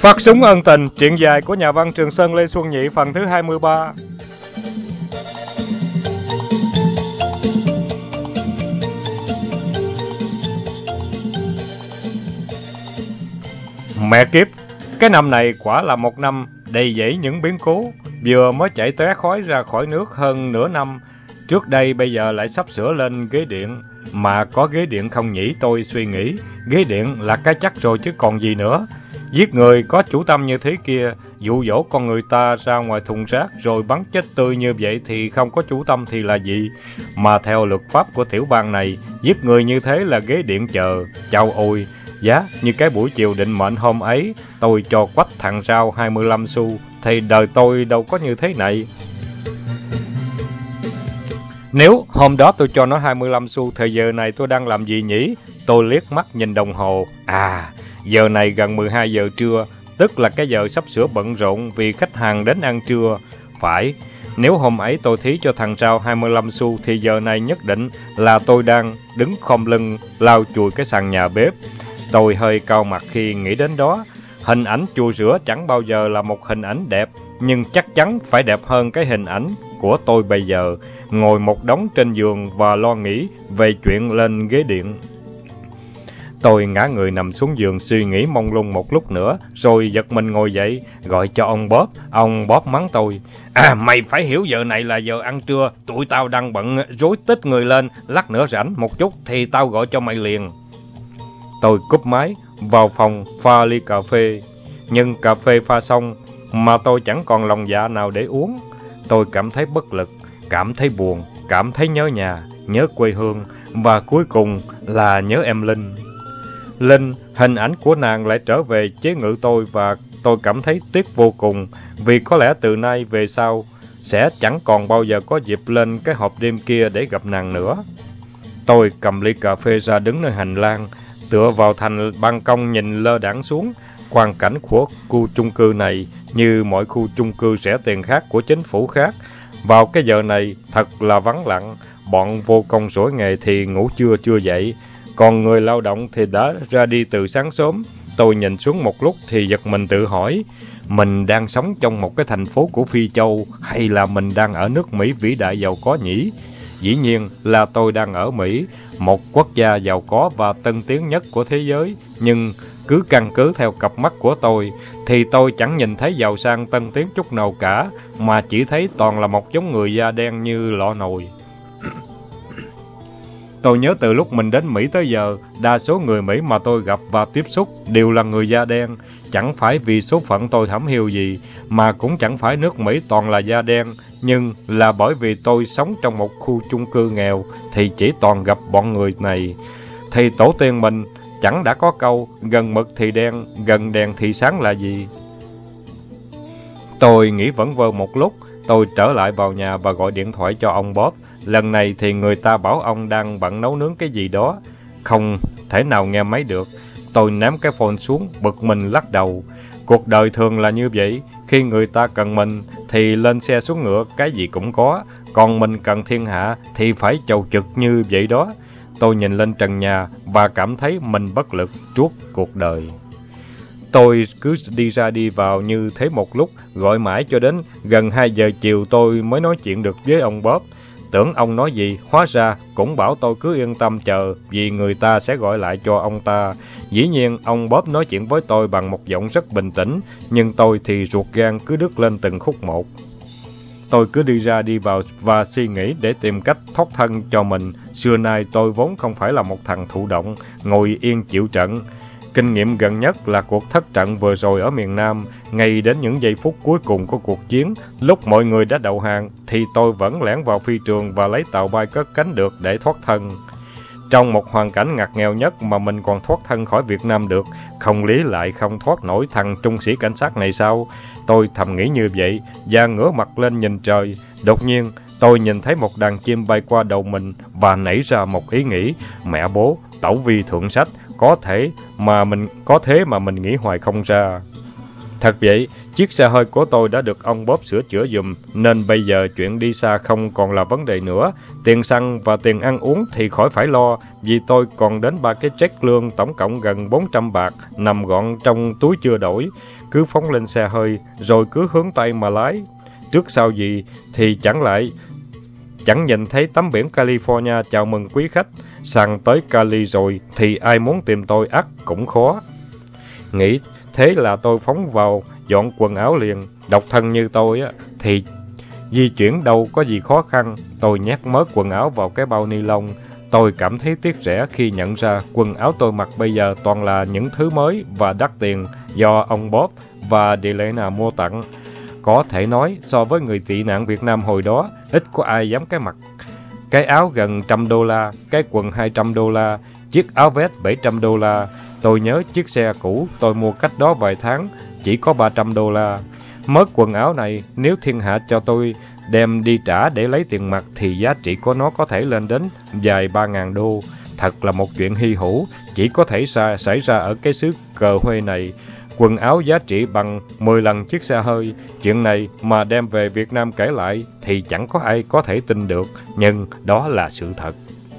Phát súng ân tình, truyện dài của nhà văn Trường Sơn Lê Xuân Nhị, phần thứ 23. Mẹ kiếp, cái năm này quả là một năm đầy dẫy những biến cố. Vừa mới chạy tóe khói ra khỏi nước hơn nửa năm, trước đây bây giờ lại sắp sửa lên ghế điện. Mà có ghế điện không nhỉ, tôi suy nghĩ. Ghế điện là cái chắc rồi chứ còn gì nữa. Giết người có chủ tâm như thế kia, dụ dỗ con người ta ra ngoài thùng rác rồi bắn chết tươi như vậy thì không có chủ tâm thì là gì? Mà theo luật pháp của tiểu bang này, giết người như thế là ghế điện chờ. Chao ôi, giá như cái buổi chiều định mệnh hôm ấy, tôi cho quách thằng Rao 25 xu, thì đời tôi đâu có như thế này. Nếu hôm đó tôi cho nó 25 xu, thì giờ này tôi đang làm gì nhỉ? Tôi liếc mắt nhìn đồng hồ. Giờ này gần 12 giờ trưa, tức là cái giờ sắp sửa bận rộn vì khách hàng đến ăn trưa. Phải, nếu hôm ấy tôi thí cho thằng Rao 25 xu thì giờ này nhất định là tôi đang đứng khom lưng lau chùi cái sàn nhà bếp. Tôi hơi cau mặt khi nghĩ đến đó. Hình ảnh chùi rửa chẳng bao giờ là một hình ảnh đẹp, nhưng chắc chắn phải đẹp hơn cái hình ảnh của tôi bây giờ, ngồi một đống trên giường và lo nghĩ về chuyện lên ghế điện. Tôi ngã người nằm xuống giường suy nghĩ mông lung một lúc nữa, rồi giật mình ngồi dậy, gọi cho ông Bob. Ông Bob mắng tôi. Mày phải hiểu giờ này là giờ ăn trưa, tụi tao đang bận rối tít người lên, lát nữa rảnh một chút thì tao gọi cho mày liền. Tôi cúp máy, vào phòng pha ly cà phê. Nhưng cà phê pha xong mà tôi chẳng còn lòng dạ nào để uống. Tôi cảm thấy bất lực, cảm thấy buồn, cảm thấy nhớ nhà, nhớ quê hương, và cuối cùng là nhớ em Linh. Linh, hình ảnh của nàng lại trở về chế ngự tôi và tôi cảm thấy tiếc vô cùng, vì có lẽ từ nay về sau sẽ chẳng còn bao giờ có dịp lên cái hộp đêm kia để gặp nàng nữa. Tôi cầm ly cà phê ra đứng nơi hành lang, tựa vào thành ban công nhìn lơ đãng xuống. Quang cảnh của khu chung cư này như mọi khu chung cư rẻ tiền khác của chính phủ khác. Vào cái giờ này thật là vắng lặng, bọn vô công rỗi nghề thì ngủ trưa chưa dậy, còn người lao động thì đã ra đi từ sáng sớm. Tôi nhìn xuống một lúc thì giật mình tự hỏi, mình đang sống trong một cái thành phố của Phi Châu hay là mình đang ở nước Mỹ vĩ đại giàu có nhỉ? Dĩ nhiên là tôi đang ở Mỹ, một quốc gia giàu có và tân tiến nhất của thế giới, nhưng cứ căn cứ theo cặp mắt của tôi thì tôi chẳng nhìn thấy giàu sang tân tiến chút nào cả, mà chỉ thấy toàn là một giống người da đen như lọ nồi. Tôi nhớ từ lúc mình đến Mỹ tới giờ, đa số người Mỹ mà tôi gặp và tiếp xúc đều là người da đen. Chẳng phải vì số phận tôi thẩm hiu gì, mà cũng chẳng phải nước Mỹ toàn là da đen, nhưng là bởi vì tôi sống trong một khu chung cư nghèo thì chỉ toàn gặp bọn người này. Thì tổ tiên mình chẳng đã có câu gần mực thì đen, gần đèn thì sáng là gì? Tôi nghĩ vẩn vơ một lúc, tôi trở lại vào nhà và gọi điện thoại cho ông Bob. Lần này thì người ta bảo ông đang bận nấu nướng cái gì đó, không thể nào nghe máy được. Tôi ném cái phone xuống, bực mình lắc đầu. Cuộc đời thường là như vậy, khi người ta cần mình thì lên xe xuống ngựa cái gì cũng có, còn mình cần thiên hạ thì phải chầu trực như vậy đó. Tôi nhìn lên trần nhà và cảm thấy mình bất lực trước cuộc đời. Tôi cứ đi ra đi vào như thế một lúc, gọi mãi cho đến gần 2 giờ chiều tôi mới nói chuyện được với ông Bob. Tưởng ông nói gì, hóa ra cũng bảo tôi cứ yên tâm chờ, vì người ta sẽ gọi lại cho ông ta. Dĩ nhiên, ông Bob nói chuyện với tôi bằng một giọng rất bình tĩnh, nhưng tôi thì ruột gan cứ đứt lên từng khúc một. Tôi cứ đi ra đi vào và suy nghĩ để tìm cách thoát thân cho mình. Xưa nay tôi vốn không phải là một thằng thụ động, ngồi yên chịu trận. Kinh nghiệm gần nhất là cuộc thất trận vừa rồi ở miền Nam. Ngay đến những giây phút cuối cùng của cuộc chiến, lúc mọi người đã đầu hàng, thì tôi vẫn lẻn vào phi trường và lấy tàu bay cất cánh được để thoát thân. Trong một hoàn cảnh ngặt nghèo nhất mà mình còn thoát thân khỏi Việt Nam được, không lý lại không thoát nổi thằng trung sĩ cảnh sát này sao? Tôi thầm nghĩ như vậy và ngửa mặt lên nhìn trời. Đột nhiên, tôi nhìn thấy một đàn chim bay qua đầu mình và nảy ra một ý nghĩ, mẹ bố, tẩu vi thượng sách, có thế mà mình nghĩ hoài không ra. Thật vậy, Chiếc xe hơi của tôi đã được ông Bob sửa chữa giùm, nên bây giờ chuyện đi xa không còn là vấn đề nữa. Tiền xăng và tiền ăn uống thì khỏi phải lo, vì tôi còn đến 3 cái check lương tổng cộng gần 400 bạc, nằm gọn trong túi chưa đổi. Cứ phóng lên xe hơi, rồi cứ hướng Tây mà lái. Trước sau gì thì chẳng nhìn thấy tấm biển California chào mừng quý khách. Sang tới Cali rồi thì ai muốn tìm tôi ắt cũng khó. Nghĩ thế là tôi phóng vào dọn quần áo liền. Độc thân như tôi thì di chuyển đâu có gì khó khăn. Tôi nhét mớ quần áo vào cái bao ni lông. Tôi cảm thấy tiếc rẻ khi nhận ra quần áo tôi mặc bây giờ toàn là những thứ mới và đắt tiền do ông Bob và Delena mua tặng. Có thể nói, so với người tị nạn Việt Nam hồi đó, ít có ai dám mặc cái áo gần $100, cái quần $200, chiếc áo vest $700. Tôi nhớ chiếc xe cũ tôi mua cách đó vài tháng, chỉ có $300. Mớ quần áo này, nếu thiên hạ cho tôi đem đi trả để lấy tiền mặt thì giá trị của nó có thể lên đến vài $3,000. Thật là một chuyện hy hữu, chỉ có thể xảy ra ở cái xứ cờ huê này. Quần áo giá trị bằng 10 lần chiếc xe hơi. Chuyện này mà đem về Việt Nam kể lại thì chẳng có ai có thể tin được, nhưng đó là sự thật.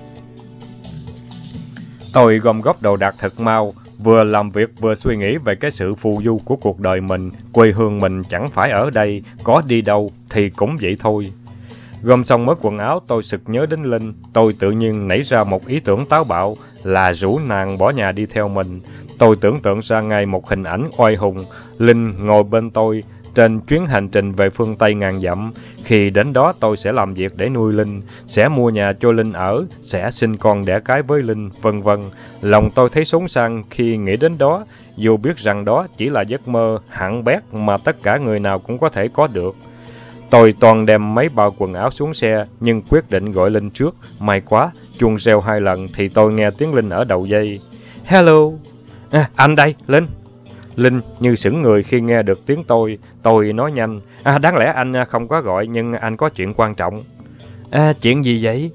Tôi gom góp đồ đạc thật mau, vừa làm việc vừa suy nghĩ về cái sự phù du của cuộc đời mình. Quê hương mình chẳng phải ở đây, có đi đâu thì cũng vậy thôi. Gom xong mớ quần áo, tôi sực nhớ đến Linh. Tôi tự nhiên nảy ra một ý tưởng táo bạo là rủ nàng bỏ nhà đi theo mình. Tôi tưởng tượng ra ngay một hình ảnh oai hùng, Linh ngồi bên tôi trên chuyến hành trình về phương Tây ngàn dặm. Khi đến đó tôi sẽ làm việc để nuôi Linh, sẽ mua nhà cho Linh ở, sẽ sinh con đẻ cái với Linh, vân vân. Lòng tôi thấy xốn sang khi nghĩ đến đó, dù biết rằng đó chỉ là giấc mơ hạng bét mà tất cả người nào cũng có thể có được. Tôi toàn đem mấy bao quần áo xuống xe, nhưng quyết định gọi Linh trước. May quá, chuông reo 2 lần thì tôi nghe tiếng Linh ở đầu dây. Hello! Anh đây, Linh. Linh như sững người khi nghe được tiếng tôi nói nhanh. Đáng lẽ anh không có gọi, nhưng anh có chuyện quan trọng. Chuyện gì vậy?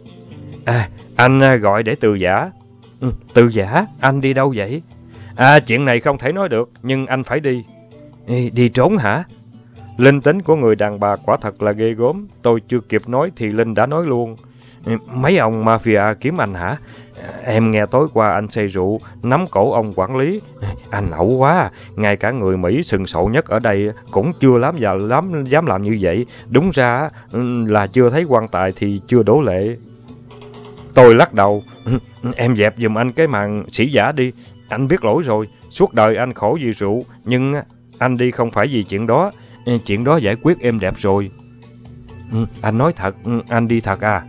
Anh gọi để từ giã. Từ giã? Anh đi đâu vậy? Chuyện này không thể nói được, nhưng anh phải đi. Đi trốn hả? Linh tính của người đàn bà quả thật là ghê gớm. Tôi chưa kịp nói thì Linh đã nói luôn. Mấy ông mafia kiếm anh hả? Em nghe tối qua anh say rượu, nắm cổ ông quản lý. Anh ẩu quá, ngay cả người Mỹ sừng sộ nhất ở đây cũng chưa dám làm như vậy. Đúng ra là chưa thấy quan tài thì chưa đổ lệ. Tôi lắc đầu. Em dẹp giùm anh cái màn sĩ giả đi. Anh biết lỗi rồi, suốt đời anh khổ vì rượu, nhưng anh đi không phải vì chuyện đó. Chuyện đó giải quyết êm đẹp rồi. Anh nói thật, anh đi thật à?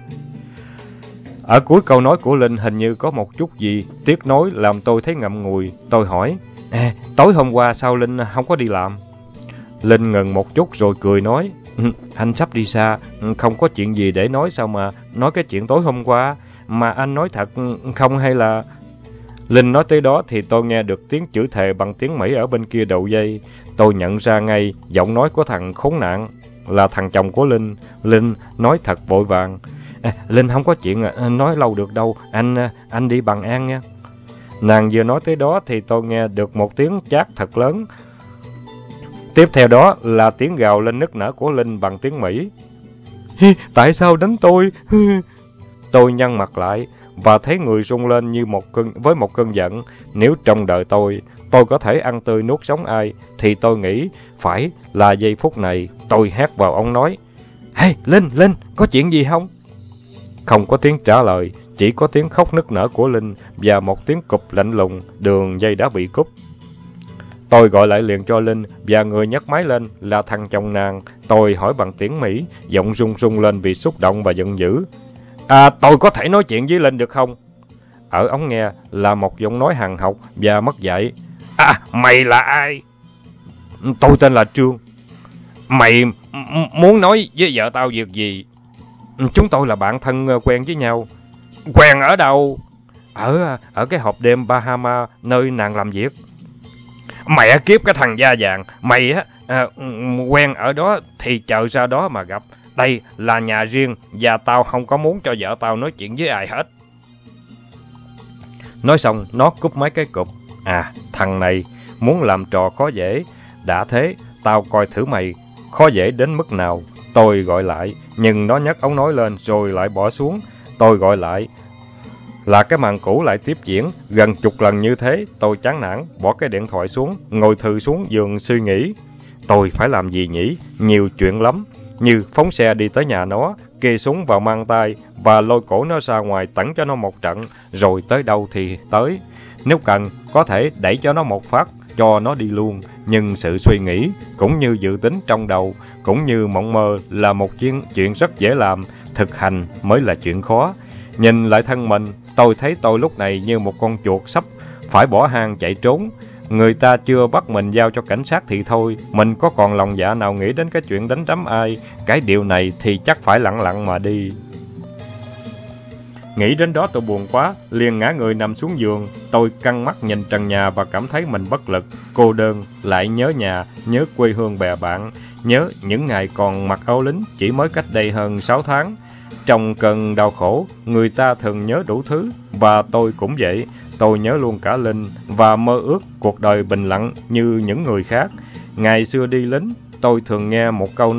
Ở cuối câu nói của Linh hình như có một chút gì tiếc nối làm tôi thấy ngậm ngùi. Tôi hỏi, tối hôm qua sao Linh không có đi làm? Linh ngừng một chút rồi cười nói, anh sắp đi xa, không có chuyện gì để nói, sao mà nói cái chuyện tối hôm qua. Mà anh nói thật không hay là... Linh nói tới đó thì tôi nghe được tiếng chửi thề bằng tiếng Mỹ ở bên kia đầu dây. Tôi nhận ra ngay giọng nói của thằng khốn nạn là thằng chồng của Linh. Linh nói thật vội vàng. Linh không có chuyện nói lâu được đâu, anh đi bằng an nha. Nàng vừa nói tới đó thì tôi nghe được một tiếng chát thật lớn. Tiếp theo đó là tiếng gào lên nức nở của Linh bằng tiếng Mỹ. Tại sao đánh tôi? Tôi nhăn mặt lại và thấy người rung lên như với một cơn giận. Nếu trong đời tôi có thể ăn tươi nuốt sống ai, thì tôi nghĩ phải là giây phút này. Tôi hét vào ống nói, Hey, Linh, có chuyện gì không? Không có tiếng trả lời, chỉ có tiếng khóc nức nở của Linh và một tiếng cụp lạnh lùng, đường dây đã bị cúp. Tôi gọi lại liền cho Linh và người nhấc máy lên là thằng chồng nàng. Tôi hỏi bằng tiếng Mỹ, giọng run run lên vì xúc động và giận dữ. Tôi có thể nói chuyện với Linh được không? Ở ống nghe là một giọng nói hằn học và mất dạy. Mày là ai? Tôi tên là Trương. Mày muốn nói với vợ tao việc gì? Chúng tôi là bạn thân quen với nhau. Quen ở đâu? Ở cái hộp đêm Bahama nơi nàng làm việc. Mẹ kiếp cái thằng da vàng. Mày quen ở đó thì chờ ra đó mà gặp. Đây là nhà riêng và tao không có muốn cho vợ tao nói chuyện với ai hết. Nói xong nó cúp mấy cái cụp. Thằng này muốn làm trò khó dễ. Đã thế tao coi thử mày khó dễ đến mức nào. Tôi gọi lại, nhưng nó nhấc ống nói lên rồi lại bỏ xuống. Tôi gọi lại, là cái màn cũ lại tiếp diễn, gần chục lần như thế. Tôi chán nản, bỏ cái điện thoại xuống, ngồi thừ xuống giường suy nghĩ. Tôi phải làm gì nhỉ? Nhiều chuyện lắm, như phóng xe đi tới nhà nó, kê súng vào mang tay và lôi cổ nó ra ngoài tẩn cho nó một trận, rồi tới đâu thì tới. Nếu cần, có thể đẩy cho nó một phát, cho nó đi luôn. Nhưng sự suy nghĩ, cũng như dự tính trong đầu, cũng như mộng mơ là một chuyện rất dễ làm, thực hành mới là chuyện khó. Nhìn lại thân mình, tôi thấy tôi lúc này như một con chuột sắp phải bỏ hang chạy trốn. Người ta chưa bắt mình giao cho cảnh sát thì thôi, mình có còn lòng dạ nào nghĩ đến cái chuyện đánh đấm ai. Cái điều này thì chắc phải lặng lặng mà đi. Nghĩ đến đó tôi buồn quá, liền ngã người nằm xuống giường. Tôi căng mắt nhìn trần nhà và cảm thấy mình bất lực, cô đơn, lại nhớ nhà, nhớ quê hương bè bạn, nhớ những ngày còn mặc áo lính chỉ mới cách đây hơn 6 tháng. Trong cơn đau khổ, người ta thường nhớ đủ thứ, và tôi cũng vậy. Tôi nhớ luôn cả Linh và mơ ước cuộc đời bình lặng như những người khác. Ngày xưa đi lính, tôi thường nghe một câu: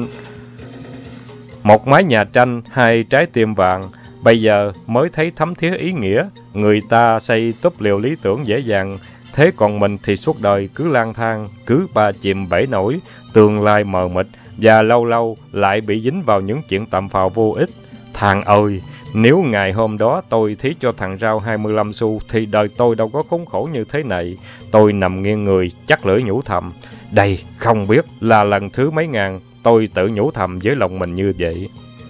một mái nhà tranh, hai trái tim vàng. Bây giờ mới thấy thấm thía ý nghĩa. Người ta xây túp lều lý tưởng dễ dàng, thế còn mình thì suốt đời cứ lang thang, cứ ba chìm bể nổi, tương lai mờ mịt, và lâu lâu lại bị dính vào những chuyện tầm phào vô ích. Thằng ơi, nếu ngày hôm đó tôi thí cho thằng Rao 25 xu thì đời tôi đâu có khốn khổ như thế này. Tôi nằm nghiêng người, chắc lưỡi nhủ thầm. Đây không biết là lần thứ mấy ngàn tôi tự nhủ thầm với lòng mình như vậy.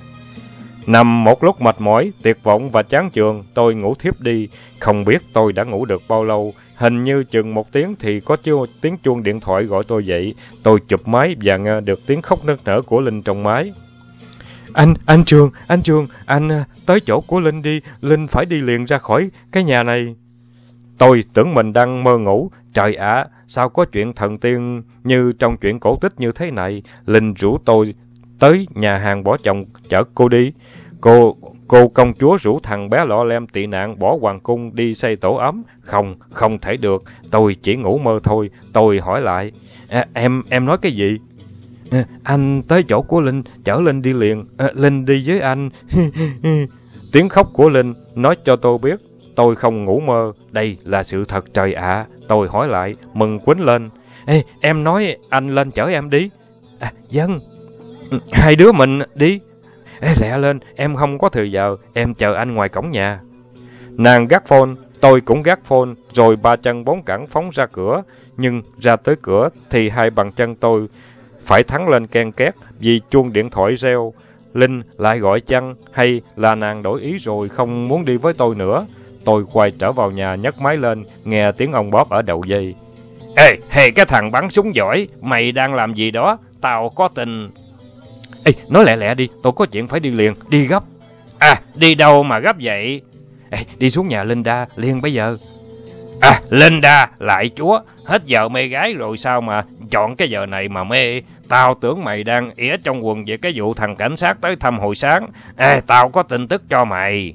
Nằm một lúc mệt mỏi, tuyệt vọng và chán chường, tôi ngủ thiếp đi. Không biết tôi đã ngủ được bao lâu, hình như chừng 1 tiếng thì có tiếng chuông điện thoại gọi tôi dậy. Tôi chụp máy và nghe được tiếng khóc nức nở của Linh trong máy. Anh Trường, anh tới chỗ của Linh đi, Linh phải đi liền ra khỏi cái nhà này. Tôi tưởng mình đang mơ ngủ. Trời ạ, sao có chuyện thần tiên như trong chuyện cổ tích như thế này. Linh rủ tôi tới nhà hàng bỏ chồng chở cô đi. Cô công chúa rủ thằng bé lọ lem tị nạn bỏ hoàng cung đi xây tổ ấm. Không thể được, tôi chỉ ngủ mơ thôi. Tôi hỏi lại, em nói cái gì? Anh tới chỗ của Linh, chở Linh đi liền. Linh đi với anh. Tiếng khóc của Linh nói cho tôi biết tôi không ngủ mơ. Đây là sự thật trời ạ. Tôi hỏi lại, mừng quýnh lên. Em nói anh lên chở em đi. Vâng. Hai đứa mình đi. Lẹ lên, em không có thời giờ, em chờ anh ngoài cổng nhà. Nàng gác phone, tôi cũng gác phone, rồi ba chân bốn cẳng phóng ra cửa. Nhưng ra tới cửa thì hai bàn chân tôi phải thắng lên ken két vì chuông điện thoại reo. Linh lại gọi chăng, hay là nàng đổi ý rồi không muốn đi với tôi nữa? Tôi quay trở vào nhà nhấc máy lên, nghe tiếng ông Bóp ở đầu dây. Ê, cái thằng bắn súng giỏi, mày đang làm gì đó? Tao có tình. Nói lẹ lẹ đi, tôi có chuyện phải đi liền, đi gấp. Đi đâu mà gấp vậy? Đi xuống nhà Linda liền bây giờ. Linda, lại chúa, hết giờ mê gái rồi sao mà chọn cái giờ này mà mê? Tao tưởng mày đang ỉa trong quần về cái vụ thằng cảnh sát tới thăm hồi sáng. Tao có tin tức cho mày.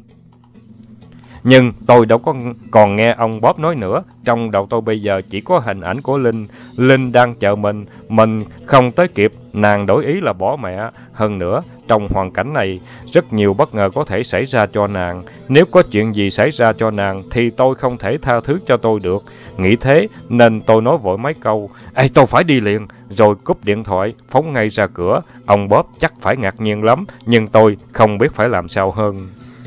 Nhưng tôi đâu có còn nghe ông Bob nói nữa. Trong đầu tôi bây giờ chỉ có hình ảnh của Linh. Linh đang chờ mình không tới kịp, nàng đổi ý là bỏ mẹ. Hơn nữa, trong hoàn cảnh này, rất nhiều bất ngờ có thể xảy ra cho nàng. Nếu có chuyện gì xảy ra cho nàng, thì tôi không thể tha thứ cho tôi được. Nghĩ thế, nên tôi nói vội mấy câu. Tôi phải đi liền, rồi cúp điện thoại, phóng ngay ra cửa. Ông Bob chắc phải ngạc nhiên lắm, nhưng tôi không biết phải làm sao hơn.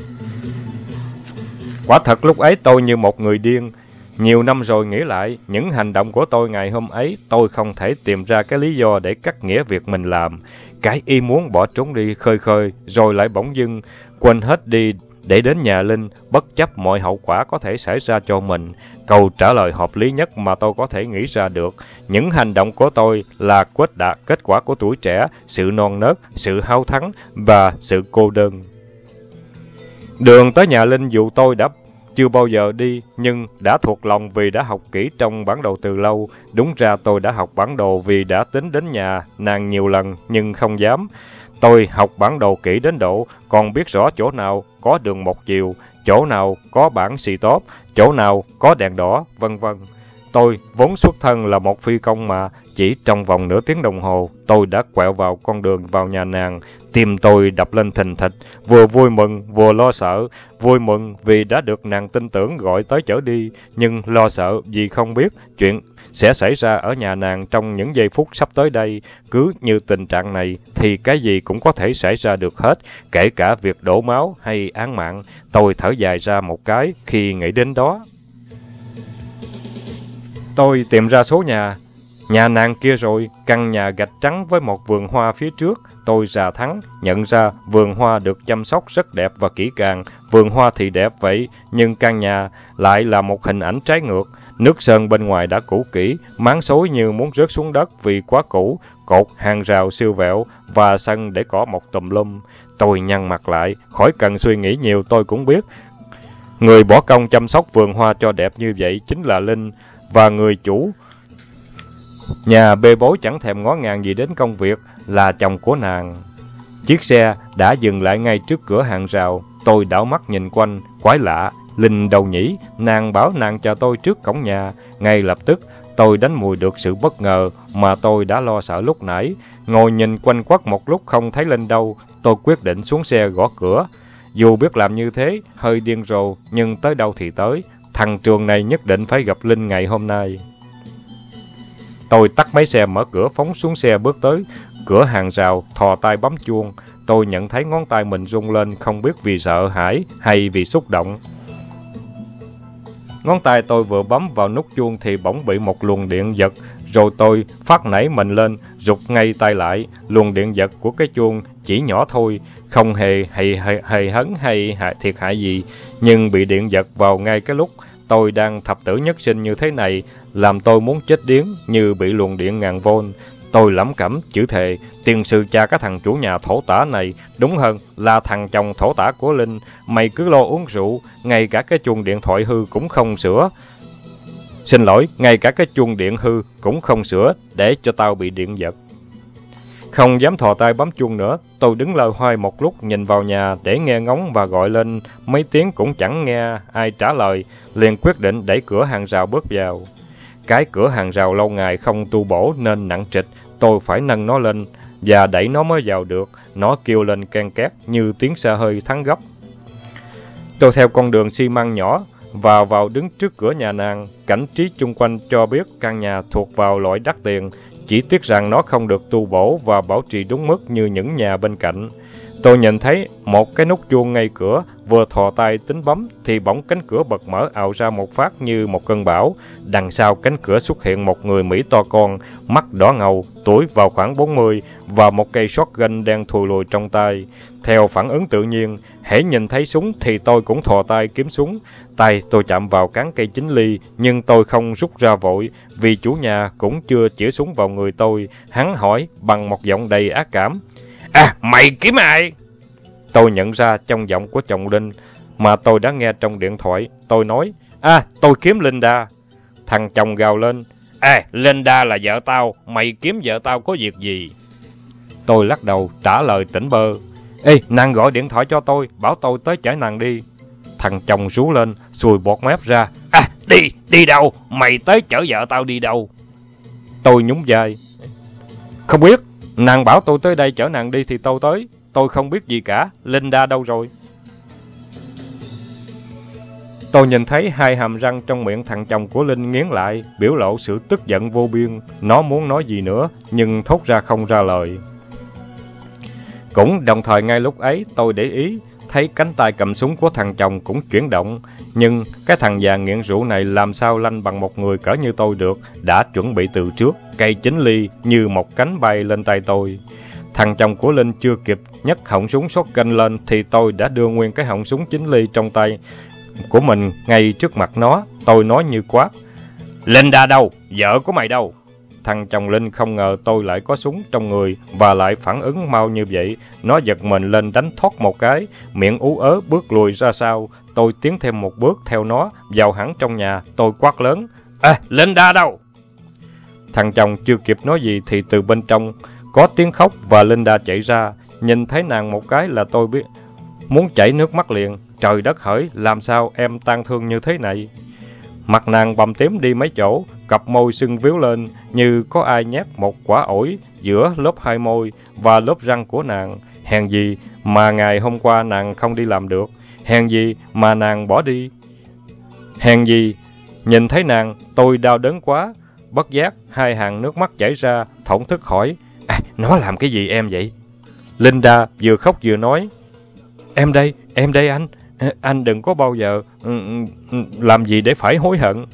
Quả thật lúc ấy tôi như một người điên. Nhiều năm rồi nghĩ lại, những hành động của tôi ngày hôm ấy, tôi không thể tìm ra cái lý do để cắt nghĩa việc mình làm. Cái ý muốn bỏ trốn đi khơi khơi, rồi lại bỗng dưng quên hết đi để đến nhà Linh, bất chấp mọi hậu quả có thể xảy ra cho mình. Câu trả lời hợp lý nhất mà tôi có thể nghĩ ra được. Những hành động của tôi là kết quả của tuổi trẻ, sự non nớt, sự háo thắng và sự cô đơn. Đường tới nhà Linh dù tôi đã chưa bao giờ đi, nhưng đã thuộc lòng vì đã học kỹ trong bản đồ từ lâu. Đúng ra tôi đã học bản đồ vì đã tính đến nhà nàng nhiều lần, nhưng không dám. Tôi học bản đồ kỹ đến độ còn biết rõ chỗ nào có đường một chiều, chỗ nào có bảng xì tóp, chỗ nào có đèn đỏ, vân vân. Tôi vốn xuất thân là một phi công mà, chỉ trong vòng nửa tiếng đồng hồ, tôi đã quẹo vào con đường vào nhà nàng. Tim tôi đập lên thình thịch, vừa vui mừng vừa lo sợ. Vui mừng vì đã được nàng tin tưởng gọi tới chở đi, nhưng lo sợ vì không biết chuyện sẽ xảy ra ở nhà nàng trong những giây phút sắp tới đây. Cứ như tình trạng này thì cái gì cũng có thể xảy ra được hết, kể cả việc đổ máu hay án mạng. Tôi thở dài ra một cái khi nghĩ đến đó. Tôi tìm ra số nhà nàng kia rồi, căn nhà gạch trắng với một vườn hoa phía trước. Tôi rà thắng, nhận ra vườn hoa được chăm sóc rất đẹp và kỹ càng. Vườn hoa thì đẹp vậy, nhưng căn nhà lại là một hình ảnh trái ngược. Nước sơn bên ngoài đã cũ kỹ, máng xối như muốn rớt xuống đất vì quá cũ, cột hàng rào siêu vẹo và sân để cỏ mọc tùm lum. Tôi nhăn mặt lại, khỏi cần suy nghĩ nhiều tôi cũng biết. Người bỏ công chăm sóc vườn hoa cho đẹp như vậy chính là Linh, và người chủ nhà bê bối chẳng thèm ngó ngàng gì đến công việc là chồng của nàng. Chiếc xe đã dừng lại ngay trước cửa hàng rào. Tôi đảo mắt nhìn quanh, quái lạ, Linh đâu nhỉ? Nàng bảo nàng chờ tôi trước cổng nhà. Ngay lập tức, tôi đánh mùi được sự bất ngờ mà tôi đã lo sợ lúc nãy. Ngồi nhìn quanh quất một lúc không thấy Linh đâu, tôi quyết định xuống xe gõ cửa. Dù biết làm như thế, hơi điên rồ, nhưng tới đâu thì tới. Thằng Trường này nhất định phải gặp Linh ngày hôm nay. Tôi tắt máy xe, mở cửa, phóng xuống xe, bước tới cửa hàng rào, thò tay bấm chuông. Tôi nhận thấy ngón tay mình rung lên, không biết vì sợ hãi hay vì xúc động. Ngón tay tôi vừa bấm vào nút chuông thì bỗng bị một luồng điện giật, rồi tôi phát nảy mình lên, rụt ngay tay lại. Luồng điện giật của cái chuông chỉ nhỏ thôi, không hề hấn hay thiệt hại gì, nhưng bị điện giật vào ngay cái lúc tôi đang thập tử nhất sinh như thế này, làm tôi muốn chết điếng như bị luồng điện ngàn vôn. Tôi lẩm cẩm chửi thề, tiền sư cha cái thằng chủ nhà thổ tả này, đúng hơn là thằng chồng thổ tả của Linh, mày cứ lo uống rượu, ngay cả cái chuông điện thoại hư cũng không sửa. Xin lỗi, ngay cả cái chuông điện hư cũng không sửa để cho tao bị điện giật. Không dám thò tay bấm chuông nữa, tôi đứng lờ hoài một lúc nhìn vào nhà để nghe ngóng và gọi lên mấy tiếng cũng chẳng nghe ai trả lời, liền quyết định đẩy cửa hàng rào bước vào. Cái cửa hàng rào lâu ngày không tu bổ nên nặng trịch, tôi phải nâng nó lên và đẩy nó mới vào được. Nó kêu lên ken két như tiếng xe hơi thắng gấp. Tôi theo con đường xi măng nhỏ vào đứng trước cửa nhà nàng. Cảnh trí chung quanh cho biết căn nhà thuộc vào loại đắt tiền, chỉ tiếc rằng nó không được tu bổ và bảo trì đúng mức như những nhà bên cạnh. Tôi nhìn thấy một cái nút chuông ngay cửa, vừa thò tay tính bấm thì bỗng cánh cửa bật mở ào ra một phát như một cơn bão. Đằng sau cánh cửa xuất hiện một người Mỹ to con, mắt đỏ ngầu, tuổi vào khoảng 40 và một cây shotgun đen thùi lùi trong tay. Theo phản ứng tự nhiên, hễ nhìn thấy súng thì tôi cũng thò tay kiếm súng. Tay tôi chạm vào cán cây 9 ly, nhưng tôi không rút ra vội, vì chủ nhà cũng chưa chĩa súng vào người tôi. Hắn hỏi bằng một giọng đầy ác cảm: "À, mày kiếm ai?" Tôi nhận ra trong giọng của chồng Linh mà tôi đã nghe trong điện thoại. Tôi nói: "À, tôi kiếm Linda." Thằng chồng gào lên: "À, Linda là vợ tao, mày kiếm vợ tao có việc gì?" Tôi lắc đầu trả lời tỉnh bơ: "Ê, nàng gọi điện thoại cho tôi, bảo tôi tới chở nàng đi." Thằng chồng rú lên, sùi bọt mép ra: "À, đi đâu? Mày tới chở vợ tao đi đâu?" Tôi nhún vai: "Không biết, nàng bảo tôi tới đây chở nàng đi thì tôi tới. Tôi không biết gì cả, Linda đâu rồi?" Tôi nhìn thấy hai hàm răng trong miệng thằng chồng của Linh nghiến lại, biểu lộ sự tức giận vô biên. Nó muốn nói gì nữa, nhưng thốt ra không ra lời. Cũng đồng thời ngay lúc ấy, tôi để ý, thấy cánh tay cầm súng của thằng chồng cũng chuyển động. Nhưng cái thằng già nghiện rượu này làm sao lanh bằng một người cỡ như tôi được, đã chuẩn bị từ trước, cây 9 ly như một cánh bay lên tay tôi. Thằng chồng của Linh chưa kịp nhấc họng súng shotgun lên thì tôi đã đưa nguyên cái họng súng 9 ly trong tay của mình ngay trước mặt nó. Tôi nói như quát: "Linda đâu? Vợ của mày đâu?" Thằng chồng Linh không ngờ tôi lại có súng trong người và lại phản ứng mau như vậy. Nó giật mình lên đánh thoát một cái, miệng ú ớ bước lùi ra sau. Tôi tiến thêm một bước theo nó vào hẳn trong nhà. Tôi quát lớn: "À, Linda đâu?" Thằng chồng chưa kịp nói gì thì từ bên trong có tiếng khóc và Linda chạy ra. Nhìn thấy nàng một cái là tôi biết muốn chảy nước mắt liền. Trời đất hỡi, làm sao em tang thương như thế này? Mặt nàng bầm tím đi mấy chỗ, cặp môi sưng víu lên như có ai nhét một quả ổi giữa lớp hai môi và lớp răng của nàng. Hèn gì mà ngày hôm qua nàng không đi làm được, hèn gì mà nàng bỏ đi. Hèn gì, nhìn thấy nàng, tôi đau đớn quá, bất giác hai hàng nước mắt chảy ra, thổn thức hỏi, nó làm cái gì em vậy? Linda vừa khóc vừa nói, em đây anh đừng có bao giờ làm gì để phải hối hận.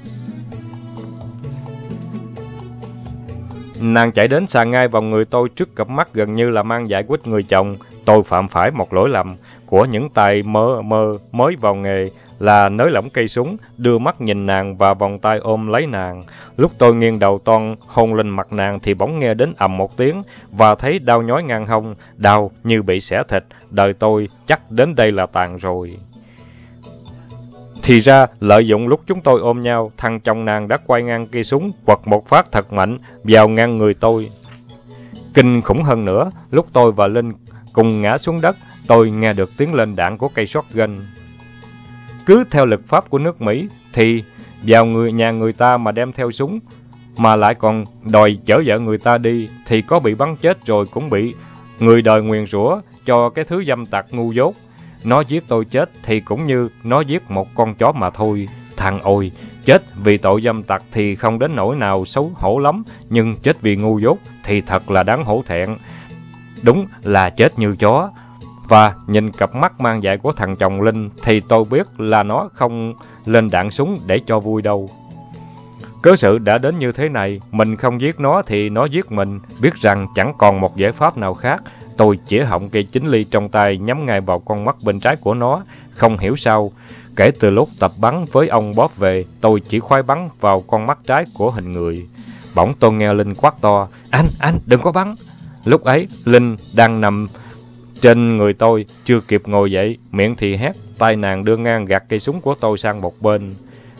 Nàng chạy đến sàn ngay vào người tôi trước cặp mắt gần như là mang giải quýt người chồng. Tôi phạm phải một lỗi lầm của những tay mới vào nghề là nới lỏng cây súng, đưa mắt nhìn nàng và vòng tay ôm lấy nàng. Lúc tôi nghiêng đầu toan hôn lên mặt nàng thì bỗng nghe đến ầm một tiếng và thấy đau nhói ngang hông, đau như bị xẻ thịt. Đời tôi chắc đến đây là tàn rồi. Thì ra, lợi dụng lúc chúng tôi ôm nhau, thằng chồng nàng đã quay ngang cây súng, quật một phát thật mạnh vào ngang người tôi. Kinh khủng hơn nữa, lúc tôi và Linh cùng ngã xuống đất, tôi nghe được tiếng lên đạn của cây shotgun. Cứ theo luật pháp của nước Mỹ, thì vào nhà người ta mà đem theo súng, mà lại còn đòi chở vợ người ta đi, thì có bị bắn chết rồi cũng bị người đời nguyền rủa cho cái thứ dâm tặc ngu dốt. Nó giết tôi chết thì cũng như nó giết một con chó mà thôi. Thằng ôi, chết vì tội dâm tặc thì không đến nỗi nào xấu hổ lắm, nhưng chết vì ngu dốt thì thật là đáng hổ thẹn. Đúng là chết như chó. Và nhìn cặp mắt mang dại của thằng chồng Linh thì tôi biết là nó không lên đạn súng để cho vui đâu. Cớ sự đã đến như thế này, mình không giết nó thì nó giết mình. Biết rằng chẳng còn một giải pháp nào khác, tôi chĩa họng cây 9 ly trong tay nhắm ngay vào con mắt bên trái của nó. Không hiểu sao, kể từ lúc tập bắn với ông Bob về, tôi chỉ khoái bắn vào con mắt trái của hình người. Bỗng tôi nghe Linh quát to, anh đừng có bắn. Lúc ấy, Linh đang nằm trên người tôi, chưa kịp ngồi dậy, miệng thì hét, tay nàng đưa ngang gạt cây súng của tôi sang một bên.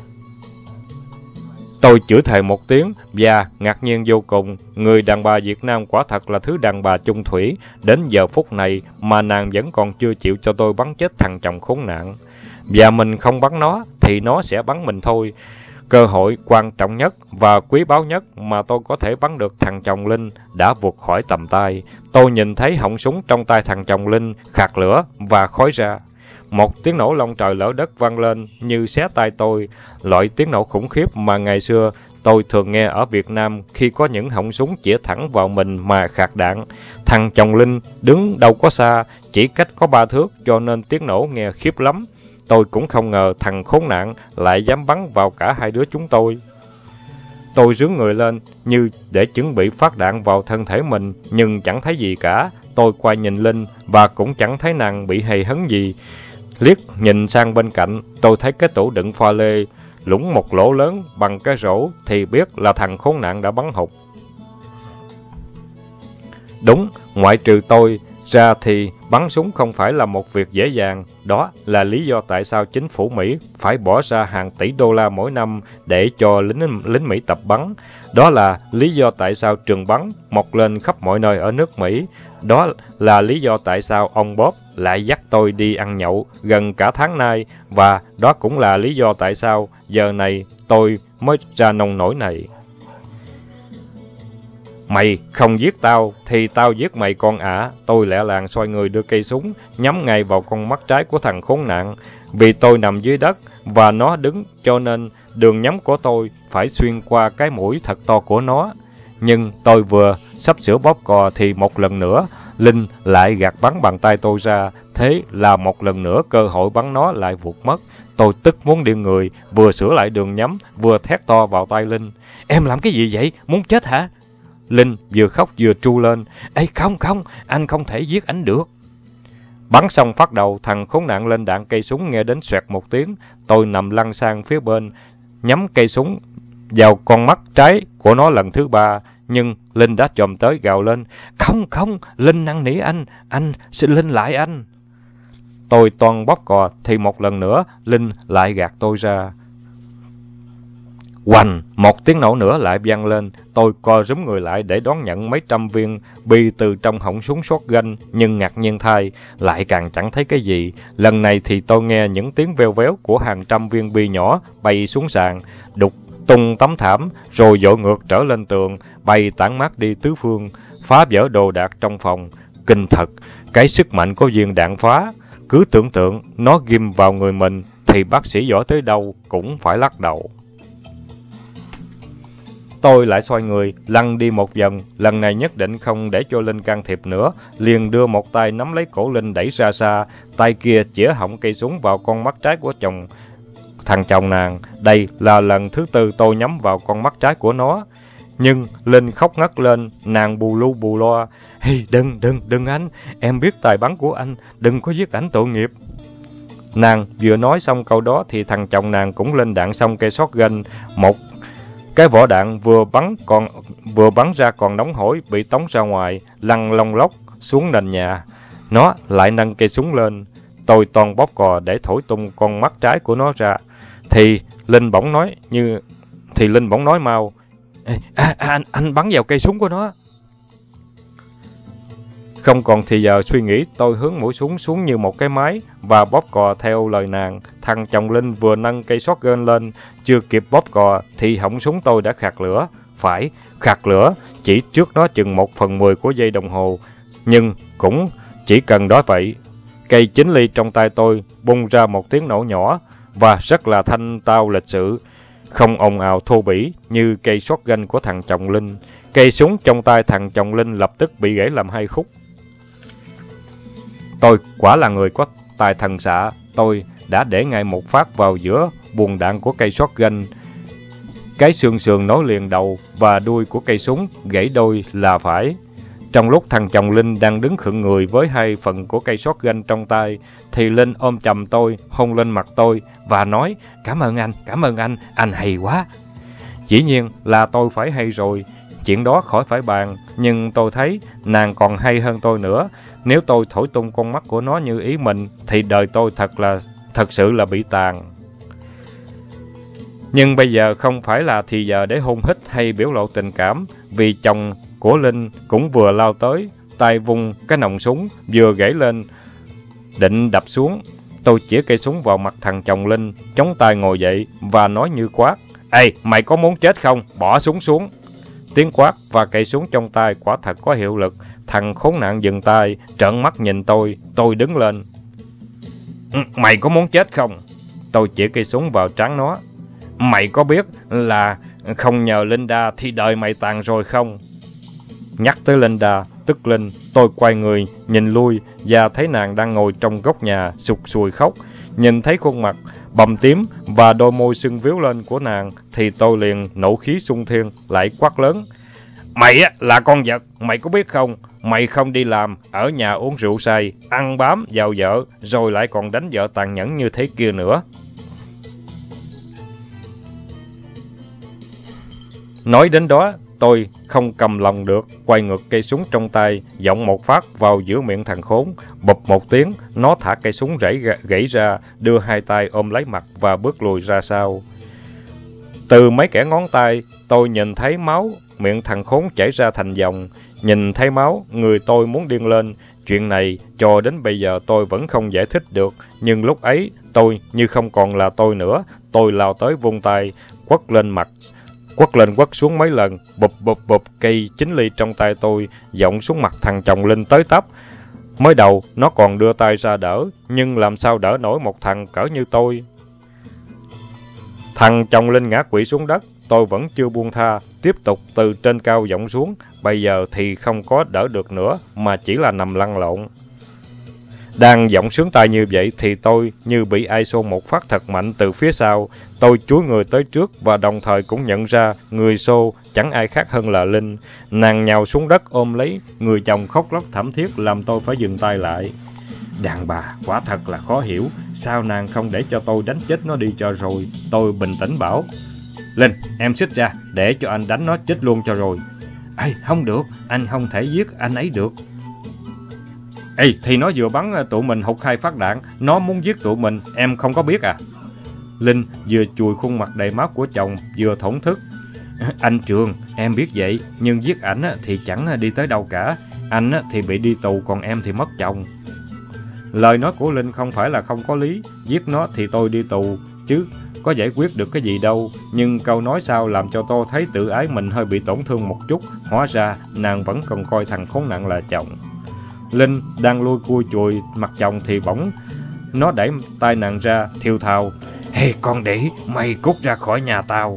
Tôi chửi thề một tiếng và ngạc nhiên vô cùng, người đàn bà Việt Nam quả thật là thứ đàn bà chung thủy, đến giờ phút này mà nàng vẫn còn chưa chịu cho tôi bắn chết thằng chồng khốn nạn. Và mình không bắn nó thì nó sẽ bắn mình thôi. Cơ hội quan trọng nhất và quý báu nhất mà tôi có thể bắn được thằng chồng Linh đã vụt khỏi tầm tay. Tôi nhìn thấy họng súng trong tay thằng chồng Linh khạc lửa và khói ra. Một tiếng nổ long trời lở đất vang lên như xé tai tôi, loại tiếng nổ khủng khiếp mà ngày xưa tôi thường nghe ở Việt Nam khi có những họng súng chĩa thẳng vào mình mà khạc đạn. Thằng chồng Linh đứng đâu có xa, chỉ cách có 3 thước cho nên tiếng nổ nghe khiếp lắm. Tôi cũng không ngờ thằng khốn nạn lại dám bắn vào cả hai đứa chúng tôi. Tôi rướn người lên như để chuẩn bị phát đạn vào thân thể mình, nhưng chẳng thấy gì cả. Tôi quay nhìn Linh và cũng chẳng thấy nàng bị hầy hấn gì. Liếc nhìn sang bên cạnh, tôi thấy cái tủ đựng pha lê lủng một lỗ lớn bằng cái rổ thì biết là thằng khốn nạn đã bắn hụt. Đúng, ngoại trừ tôi ra thì bắn súng không phải là một việc dễ dàng. Đó là lý do tại sao chính phủ Mỹ phải bỏ ra hàng tỷ đô la mỗi năm để cho lính Mỹ tập bắn. Đó là lý do tại sao trường bắn mọc lên khắp mọi nơi ở nước Mỹ. Đó là lý do tại sao ông Bob lại dắt tôi đi ăn nhậu gần cả tháng nay. Và đó cũng là lý do tại sao giờ này tôi mới ra nông nổi này. Mày không giết tao thì tao giết mày con ả. Tôi lẹ làng xoay người đưa cây súng nhắm ngay vào con mắt trái của thằng khốn nạn. Vì tôi nằm dưới đất và nó đứng cho nên đường nhắm của tôi phải xuyên qua cái mũi thật to của nó. Nhưng tôi vừa sắp sửa bóp cò thì một lần nữa Linh lại gạt bắn bàn tay tôi ra. Thế là một lần nữa cơ hội bắn nó lại vụt mất. Tôi tức muốn điên người, vừa sửa lại đường nhắm vừa thét to vào tay Linh. Em làm cái gì vậy? Muốn chết hả? Linh vừa khóc vừa tru lên. Ê không, anh không thể giết ảnh được. Bắn xong phát đầu, thằng khốn nạn lên đạn cây súng nghe đến xoẹt một tiếng. Tôi nằm lăn sang phía bên, nhắm cây súng vào con mắt trái của nó lần thứ 3. Nhưng Linh đã chồm tới gào lên. Không, Linh năn nỉ anh xin Linh lại anh. Tôi toan bóp cò thì một lần nữa Linh lại gạt tôi ra. Oành, một tiếng nổ nữa lại vang lên. Tôi co rúm người lại để đón nhận mấy trăm viên bi từ trong họng súng shotgun, nhưng ngạc nhiên thay, lại càng chẳng thấy cái gì. Lần này thì tôi nghe những tiếng veo véo của hàng trăm viên bi nhỏ bay xuống sàn, đục tung tấm thảm, rồi dội ngược trở lên tường, bay tản mát đi tứ phương, phá vỡ đồ đạc trong phòng. Kinh thật, cái sức mạnh của viên đạn phá, cứ tưởng tượng nó ghim vào người mình, thì bác sĩ giỏi tới đâu cũng phải lắc đầu. Tôi lại xoay người, lăn đi một vòng, lần này nhất định không để cho Linh can thiệp nữa, liền đưa một tay nắm lấy cổ Linh đẩy ra xa, tay kia chĩa họng cây súng vào con mắt trái của thằng chồng nàng. Đây là lần thứ tư tôi nhắm vào con mắt trái của nó. Nhưng Linh khóc ngất lên, nàng bù lu bù loa. Hey, đừng anh, em biết tài bắn của anh, đừng có giết ảnh tội nghiệp. Nàng vừa nói xong câu đó thì thằng chồng nàng cũng lên đạn xong cây shotgun. Một cái vỏ đạn vừa bắn ra còn nóng hổi, bị tống ra ngoài, lăn lông lốc xuống nền nhà. Nó lại nâng cây súng lên. Tôi toàn bóp cò để thổi tung con mắt trái của nó ra. Thì Linh bỗng nói mau. Anh bắn vào cây súng của nó. Không còn thì giờ suy nghĩ, tôi hướng mũi súng xuống như một cái máy và bóp cò theo lời nàng. Thằng chồng Linh vừa nâng cây shotgun lên, chưa kịp bóp cò thì họng súng tôi đã khạc lửa. Phải, khạc lửa, chỉ trước nó chừng 1/10 của giây đồng hồ. Nhưng cũng chỉ cần đó vậy. Cây 9 ly trong tay tôi bung ra một tiếng nổ nhỏ và rất là thanh tao lịch sự, không ồn ào thô bỉ như cây shotgun của thằng chồng Linh. Cây súng trong tay thằng chồng Linh lập tức bị gãy làm 2 khúc. Tôi quả là người có tài thần xạ, tôi đã để ngay một phát vào giữa buồng đạn của cây shotgun. Cái sườn nối liền đầu và đuôi của cây súng gãy đôi là phải. Trong lúc thằng chồng Linh đang đứng khựng người với 2 phần của cây shotgun trong tay, thì Linh ôm chầm tôi, hôn lên mặt tôi và nói: cảm ơn anh hay quá. Dĩ nhiên là tôi phải hay rồi, chuyện đó khỏi phải bàn, nhưng tôi thấy nàng còn hay hơn tôi nữa. Nếu tôi thổi tung con mắt của nó như ý mình, thì đời tôi thật sự là bị tàn. Nhưng bây giờ không phải là thì giờ để hôn hít hay biểu lộ tình cảm, vì chồng của Linh cũng vừa lao tới, tay vung cái nòng súng, vừa gãy lên, định đập xuống. Tôi chĩa cây súng vào mặt thằng chồng Linh, chống tay ngồi dậy và nói như quát: Ê, mày có muốn chết không? Bỏ súng xuống. Tiếng quát và cây súng trong tay quả thật có hiệu lực. Thằng khốn nạn dừng tay, trợn mắt nhìn tôi đứng lên. Mày có muốn chết không? Tôi chĩa cây súng vào trán nó. Mày có biết là không nhờ Linda thì đời mày tàn rồi không? Nhắc tới Linda, tức Linh, tôi quay người, nhìn lui và thấy nàng đang ngồi trong góc nhà, sụt sùi khóc. Nhìn thấy khuôn mặt bầm tím và đôi môi sưng víu lên của nàng, thì tôi liền nộ khí xung thiên, lại quát lớn: Mày là con vật, mày có biết không? Mày không đi làm, ở nhà uống rượu say, ăn bám vào vợ, rồi lại còn đánh vợ tàn nhẫn như thế kia nữa. Nói đến đó, tôi không cầm lòng được, quay ngược cây súng trong tay, giọng một phát vào giữa miệng thằng khốn. Bụp một tiếng, nó thả cây súng gãy ra, đưa 2 tay ôm lấy mặt và bước lùi ra sau. Từ mấy kẻ ngón tay, tôi nhìn thấy máu, miệng thằng khốn chảy ra thành dòng. Nhìn thấy máu, người tôi muốn điên lên. Chuyện này cho đến bây giờ tôi vẫn không giải thích được, nhưng lúc ấy tôi như không còn là tôi nữa. Tôi lao tới vung tay, quất lên quất xuống mấy lần, bụp, cây 9 ly trong tay tôi giọng xuống mặt thằng chồng Linh tới tấp. Mới đầu nó còn đưa tay ra đỡ, nhưng làm sao đỡ nổi một thằng cỡ như tôi. Thằng chồng Linh ngã quỵ xuống đất, tôi vẫn chưa buông tha, tiếp tục từ trên cao giọng xuống. Bây giờ thì không có đỡ được nữa, mà chỉ là nằm lăn lộn. Đang giọng sướng tay như vậy thì tôi như bị ai xô một phát thật mạnh từ phía sau. Tôi chúi người tới trước và đồng thời cũng nhận ra người xô chẳng ai khác hơn là Linh. Nàng nhào xuống đất ôm lấy người chồng khóc lóc thảm thiết, làm tôi phải dừng tay lại. Đàn bà quả thật là khó hiểu, sao nàng không để cho tôi đánh chết nó đi cho rồi. Tôi bình tĩnh bảo: Linh, em xích ra để cho anh đánh nó chết luôn cho rồi. Ê, không được, anh không thể giết anh ấy được. Ê, thì nó vừa bắn tụi mình hụt 2 phát đạn, nó muốn giết tụi mình, em không có biết à? Linh vừa chùi khuôn mặt đầy máu của chồng, vừa thổn thức. Anh Trường, em biết vậy, nhưng giết ảnh thì chẳng đi tới đâu cả. Anh thì bị đi tù, còn em thì mất chồng. Lời nói của Linh không phải là không có lý, giết nó thì tôi đi tù, chứ có giải quyết được cái gì đâu. Nhưng câu nói sau làm cho tôi thấy tự ái mình hơi bị tổn thương một chút. Hóa ra nàng vẫn còn coi thằng khốn nạn là chồng. Linh đang lui cua chùi mặt chồng thì bỗng nó đẩy tay nàng ra, thiêu thào: "Hey con đĩ, mày cút ra khỏi nhà tao!"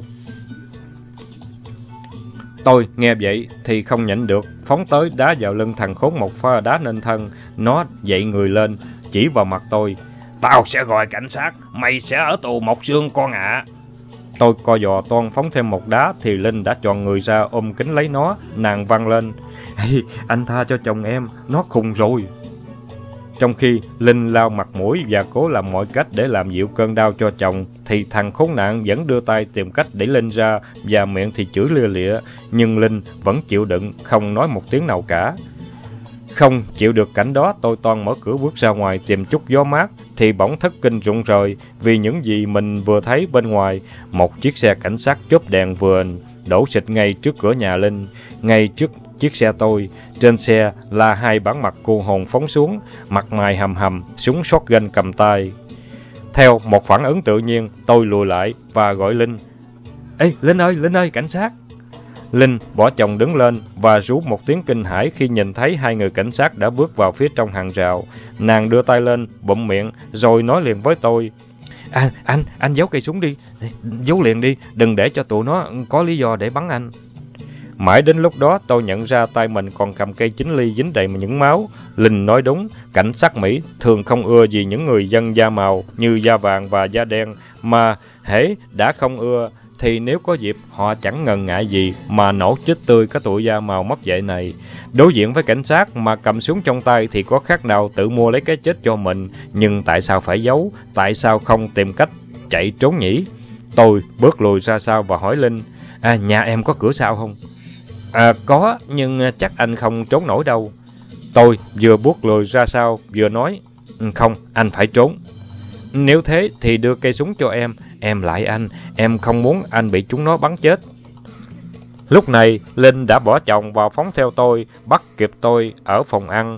Tôi nghe vậy thì không nhịn được, phóng tới đá vào lưng thằng khốn một pha đá nên thân. Nó dậy người lên, chỉ vào mặt tôi: "Tao sẽ gọi cảnh sát, mày sẽ ở tù một xương con ạ." Tôi co giò toan phóng thêm một đá thì Linh đã tròn người ra ôm kính lấy nó. Nàng vang lên: "Hey, anh tha cho chồng em, nó khùng rồi." Trong khi Linh lau mặt mũi và cố làm mọi cách để làm dịu cơn đau cho chồng, thì thằng khốn nạn vẫn đưa tay tìm cách đẩy Linh ra và miệng thì chửi lia lịa, nhưng Linh vẫn chịu đựng, không nói một tiếng nào cả. Không chịu được cảnh đó, tôi toan mở cửa bước ra ngoài tìm chút gió mát, thì bỗng thất kinh rụng rời vì những gì mình vừa thấy bên ngoài. Một chiếc xe cảnh sát chớp đèn vừa đổ xịch ngay trước cửa nhà Linh, ngay trước chiếc xe tôi. Trên xe là hai bản mặt cô hồn phóng xuống, mặt mày hầm hầm, súng shotgun cầm tay. Theo một phản ứng tự nhiên, tôi lùi lại và gọi Linh: "Ê, Linh ơi, cảnh sát!" Linh bỏ chồng đứng lên và rú một tiếng kinh hãi khi nhìn thấy hai người cảnh sát đã bước vào phía trong hàng rào. Nàng đưa tay lên, bụm miệng, rồi nói liền với tôi: Anh giấu cây súng đi, giấu liền đi, đừng để cho tụi nó có lý do để bắn anh." Mãi đến lúc đó tôi nhận ra tay mình còn cầm cây 9 ly dính đầy những máu. Linh nói đúng, cảnh sát Mỹ thường không ưa gì những người dân da màu như da vàng và da đen, mà hễ đã không ưa thì nếu có dịp họ chẳng ngần ngại gì mà nổ chết tươi cái tụi da màu mất dạy này. Đối diện với cảnh sát mà cầm súng trong tay thì có khác nào tự mua lấy cái chết cho mình. Nhưng tại sao phải giấu? Tại sao không tìm cách chạy trốn nhỉ? Tôi bước lùi ra sau và hỏi Linh: "Nhà em có cửa sau không?" Có, nhưng chắc anh không trốn nổi đâu." Tôi vừa bước lùi ra sau vừa nói: "Không, anh phải trốn. Nếu thế thì đưa cây súng cho em lại anh, em không muốn anh bị chúng nó bắn chết." Lúc này, Linh đã bỏ chồng và phóng theo tôi, bắt kịp tôi ở phòng ăn.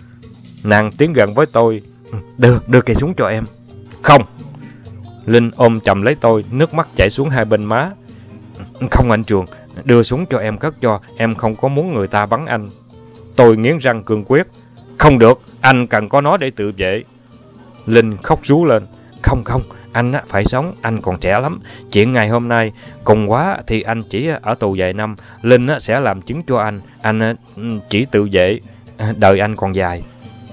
Nàng tiến gần với tôi: Đưa cây súng cho em." "Không." Linh ôm chầm lấy tôi, nước mắt chảy xuống hai bên má. "Không anh Trường, đưa súng cho em cất cho, em không có muốn người ta bắn anh." Tôi nghiến răng cương quyết: "Không được, anh cần có nó để tự vệ." Linh khóc rú lên: Không, anh phải sống, anh còn trẻ lắm. Chuyện ngày hôm nay, cùng quá thì anh chỉ ở tù vài năm, Linh sẽ làm chứng cho anh chỉ tự vệ, đời anh còn dài."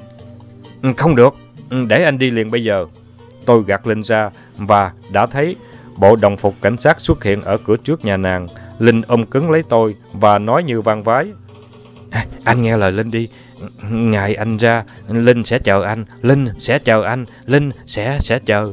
"Không được, để anh đi liền bây giờ." Tôi gạt Linh ra và đã thấy bộ đồng phục cảnh sát xuất hiện ở cửa trước nhà nàng. Linh ôm cứng lấy tôi và nói như van vái: "Anh nghe lời Linh đi. Ngày anh ra, Linh sẽ chờ anh. Linh sẽ chờ anh. Linh sẽ chờ."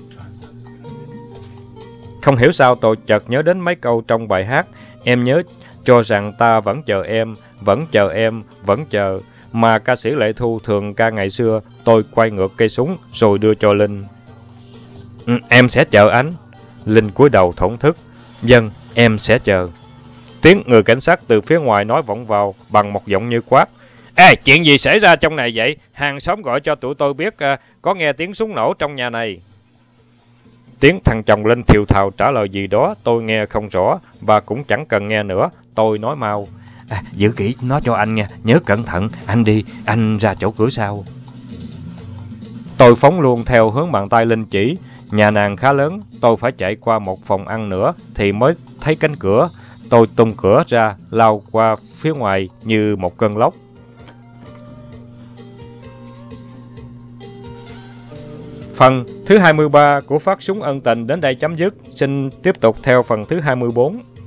Không hiểu sao tôi chợt nhớ đến mấy câu trong bài hát: "Em nhớ cho rằng ta vẫn chờ em, vẫn chờ em, vẫn chờ." Mà ca sĩ Lệ Thu thường ca ngày xưa. Tôi quay ngược cây súng rồi đưa cho Linh. "Em sẽ chờ anh." Linh cúi đầu thổn thức: "Vâng, em sẽ chờ." Tiếng người cảnh sát từ phía ngoài nói vọng vào bằng một giọng như quát: "Ê, chuyện gì xảy ra trong này vậy? Hàng xóm gọi cho tụi tôi biết có nghe tiếng súng nổ trong nhà này." Tiếng thằng chồng Linh thều thào trả lời gì đó tôi nghe không rõ và cũng chẳng cần nghe nữa. Tôi nói mau: "Giữ kỹ nó cho anh nha, nhớ cẩn thận, anh đi, anh ra chỗ cửa sau." Tôi phóng luôn theo hướng bàn tay Linh chỉ. Nhà nàng khá lớn, tôi phải chạy qua một phòng ăn nữa thì mới thấy cánh cửa. Tôi tung cửa ra, lao qua phía ngoài như một cơn lốc. Phần thứ 23 của Phát Súng Ân Tình đến đây chấm dứt. Xin tiếp tục theo phần thứ 24.